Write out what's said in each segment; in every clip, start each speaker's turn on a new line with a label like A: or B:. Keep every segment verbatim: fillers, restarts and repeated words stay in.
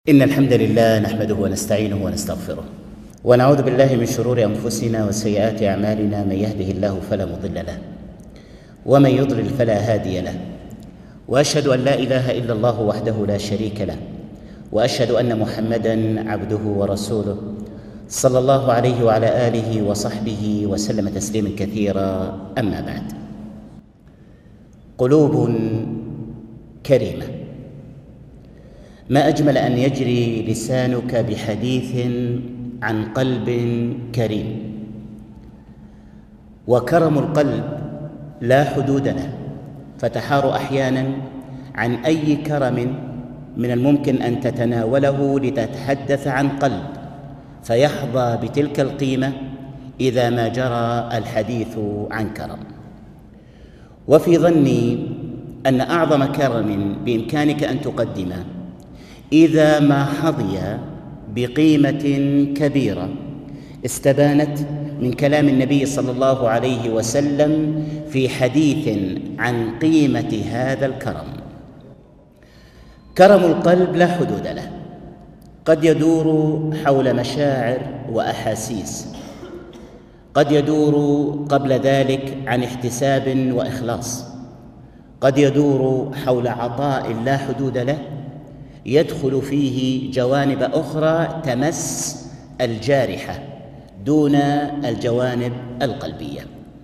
A: إن الحمد لله نحمده ونستعينه ونستغفره ونعوذ بالله من شرور أنفسنا وسيئات أعمالنا. من يهده الله فلا مضل له ومن يضلل فلا هادي له، وأشهد أن لا إله إلا الله وحده لا شريك له، وأشهد أن محمدًا عبده ورسوله صلى الله عليه وعلى آله وصحبه وسلم تسليمًا كثيرا. أما بعد، قلوب كريمة، ما أجمل أن يجري لسانك بحديث عن قلب كريم. وكرم القلب لا حدود له، فتحار أحياناً عن أي كرم من الممكن أن تتناوله لتتحدث عن قلب فيحظى بتلك القيمة إذا ما جرى الحديث عن كرم. وفي ظني أن أعظم كرم بإمكانك أن تقدمه إذا ما حظي بقيمة كبيرة استبانت من كلام النبي صلى الله عليه وسلم في حديث عن قيمة هذا الكرم. كرم القلب لا حدود له، قد يدور حول مشاعر وأحاسيس، قد يدور قبل ذلك عن احتساب وإخلاص، قد يدور حول عطاء لا حدود له يدخل فيه جوانب أخرى تمس الجارحة دون الجوانب القلبية.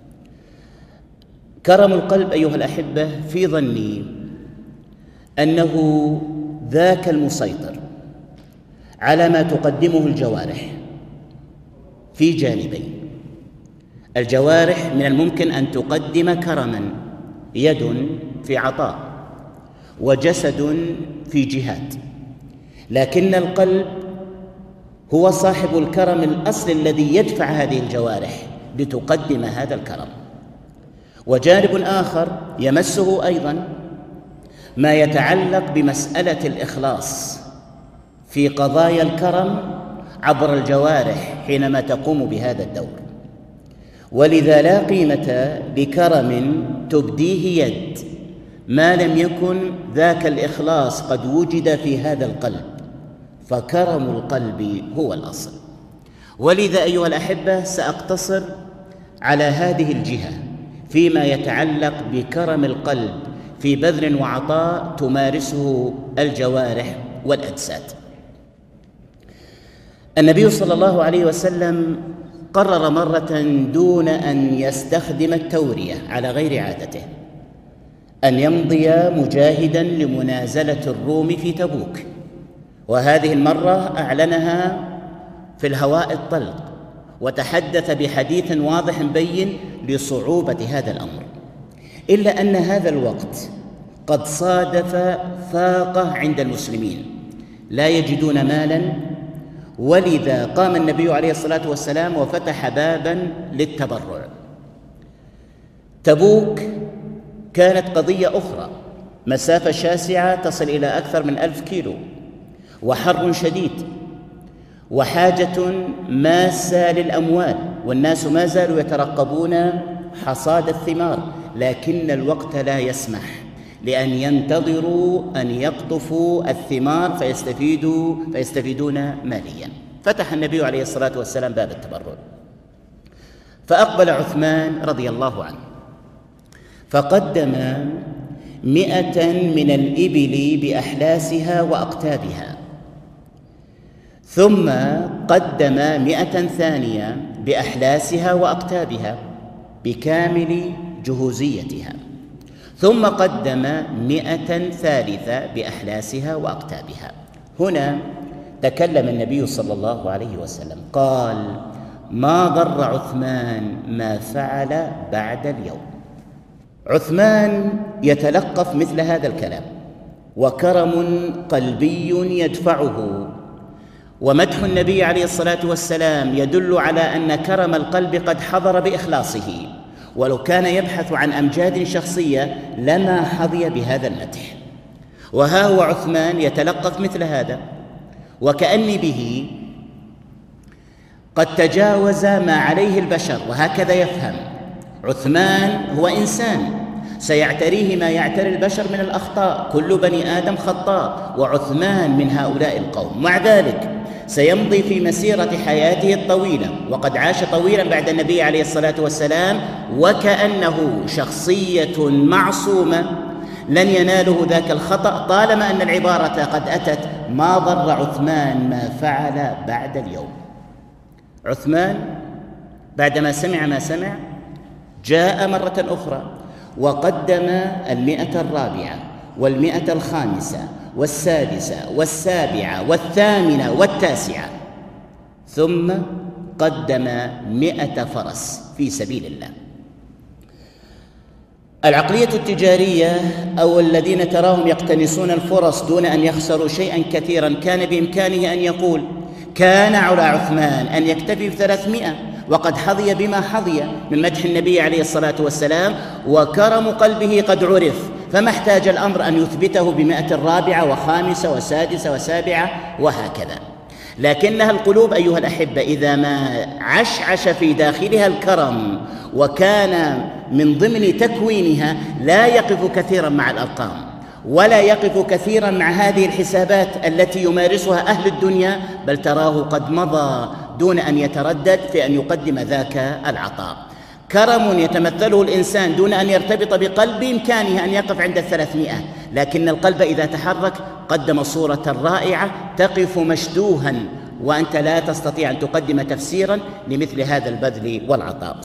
A: كرم القلب أيها الأحبة في ظني أنه ذاك المسيطر على ما تقدمه الجوارح في جانبين. الجوارح من الممكن أن تقدم كرما، يد في عطاء وجسد في جهاد، لكن القلب هو صاحب الكرم الأصل الذي يدفع هذه الجوارح لتقدم هذا الكرم. وجانب آخر يمسه أيضا ما يتعلق بمسألة الإخلاص في قضايا الكرم عبر الجوارح حينما تقوم بهذا الدور. ولذا لا قيمة لكرم تبديه يد ما لم يكن ذاك الإخلاص قد وجد في هذا القلب، فكرم القلب هو الأصل. ولذا أيها الأحبة سأقتصر على هذه الجهة فيما يتعلق بكرم القلب في بذل وعطاء تمارسه الجوارح والأجساد. النبي صلى الله عليه وسلم قرر مرة دون أن يستخدم التورية على غير عادته أن يمضي مجاهداً لمنازلة الروم في تبوك، وهذه المرة أعلنها في الهواء الطلق وتحدث بحديث واضح بين لصعوبة هذا الأمر. إلا أن هذا الوقت قد صادف فاقة عند المسلمين، لا يجدون مالاً، ولذا قام النبي عليه الصلاة والسلام وفتح باباً للتبرع. تبوك كانت قضية أخرى، مسافة شاسعة تصل إلى أكثر من ألف كيلو، وحر شديد، وحاجة ماسة للأموال، والناس ما زالوا يترقبون حصاد الثمار، لكن الوقت لا يسمح لأن ينتظروا أن يقطفوا الثمار فيستفيدوا فيستفيدون ماليا. فتح النبي عليه الصلاة والسلام باب التبرع، فأقبل عثمان رضي الله عنه فقدم مئة من الإبل بأحلاسها وأقتابها، ثم قدم مئة ثانية بأحلاسها وأقتابها بكامل جهوزيتها، ثم قدم مئة ثالثة بأحلاسها وأقتابها. هنا تكلم النبي صلى الله عليه وسلم قال: ما ضر عثمان ما فعل بعد اليوم. عثمان يتلقف مثل هذا الكلام، وكرم قلبي يدفعه، ومدح النبي عليه الصلاة والسلام يدل على أن كرم القلب قد حضر بإخلاصه، ولو كان يبحث عن أمجاد شخصية لما حظي بهذا المدح. وها هو عثمان يتلقف مثل هذا، وكأني به قد تجاوز ما عليه البشر، وهكذا يفهم. عثمان هو إنسان، سيعتريه ما يعتري البشر من الأخطاء، كل بني آدم خطاء، وعثمان من هؤلاء القوم. مع ذلك سيمضي في مسيرة حياته الطويلة، وقد عاش طويلا بعد النبي عليه الصلاة والسلام وكأنه شخصية معصومة لن يناله ذاك الخطأ، طالما أن العبارة قد أتت: ما ضر عثمان ما فعل بعد اليوم. عثمان بعدما سمع ما سمع جاء مرة أخرى وقدم المئة الرابعة والمئة الخامسة والسادسة والسابعة والثامنة والتاسعة، ثم قدم مئة فرس في سبيل الله. العقلية التجارية أو الذين تراهم يقتنصون الفرص دون أن يخسروا شيئا كثيرا، كان بإمكانه أن يقول: كان على عثمان أن يكتفي بثلاثمائة، وقد حظي بما حظي من مدح النبي عليه الصلاة والسلام، وكرم قلبه قد عرف، فما احتاج الأمر أن يثبته بمئة الرابعة وخامسة وسادسة وسابعة وهكذا. لكنها القلوب أيها الأحبة إذا ما عشعش في داخلها الكرم وكان من ضمن تكوينها لا يقف كثيرا مع الأرقام، ولا يقف كثيرا مع هذه الحسابات التي يمارسها أهل الدنيا، بل تراه قد مضى دون أن يتردد في أن يقدم ذاك العطاء. كرم يتمثله الإنسان دون أن يرتبط بقلب بإمكانه أن يقف عند الثلاثمائة، لكن القلب إذا تحرك قدم صورة رائعة تقف مشدوها، وأنت لا تستطيع أن تقدم تفسيرا لمثل هذا البذل والعطاء.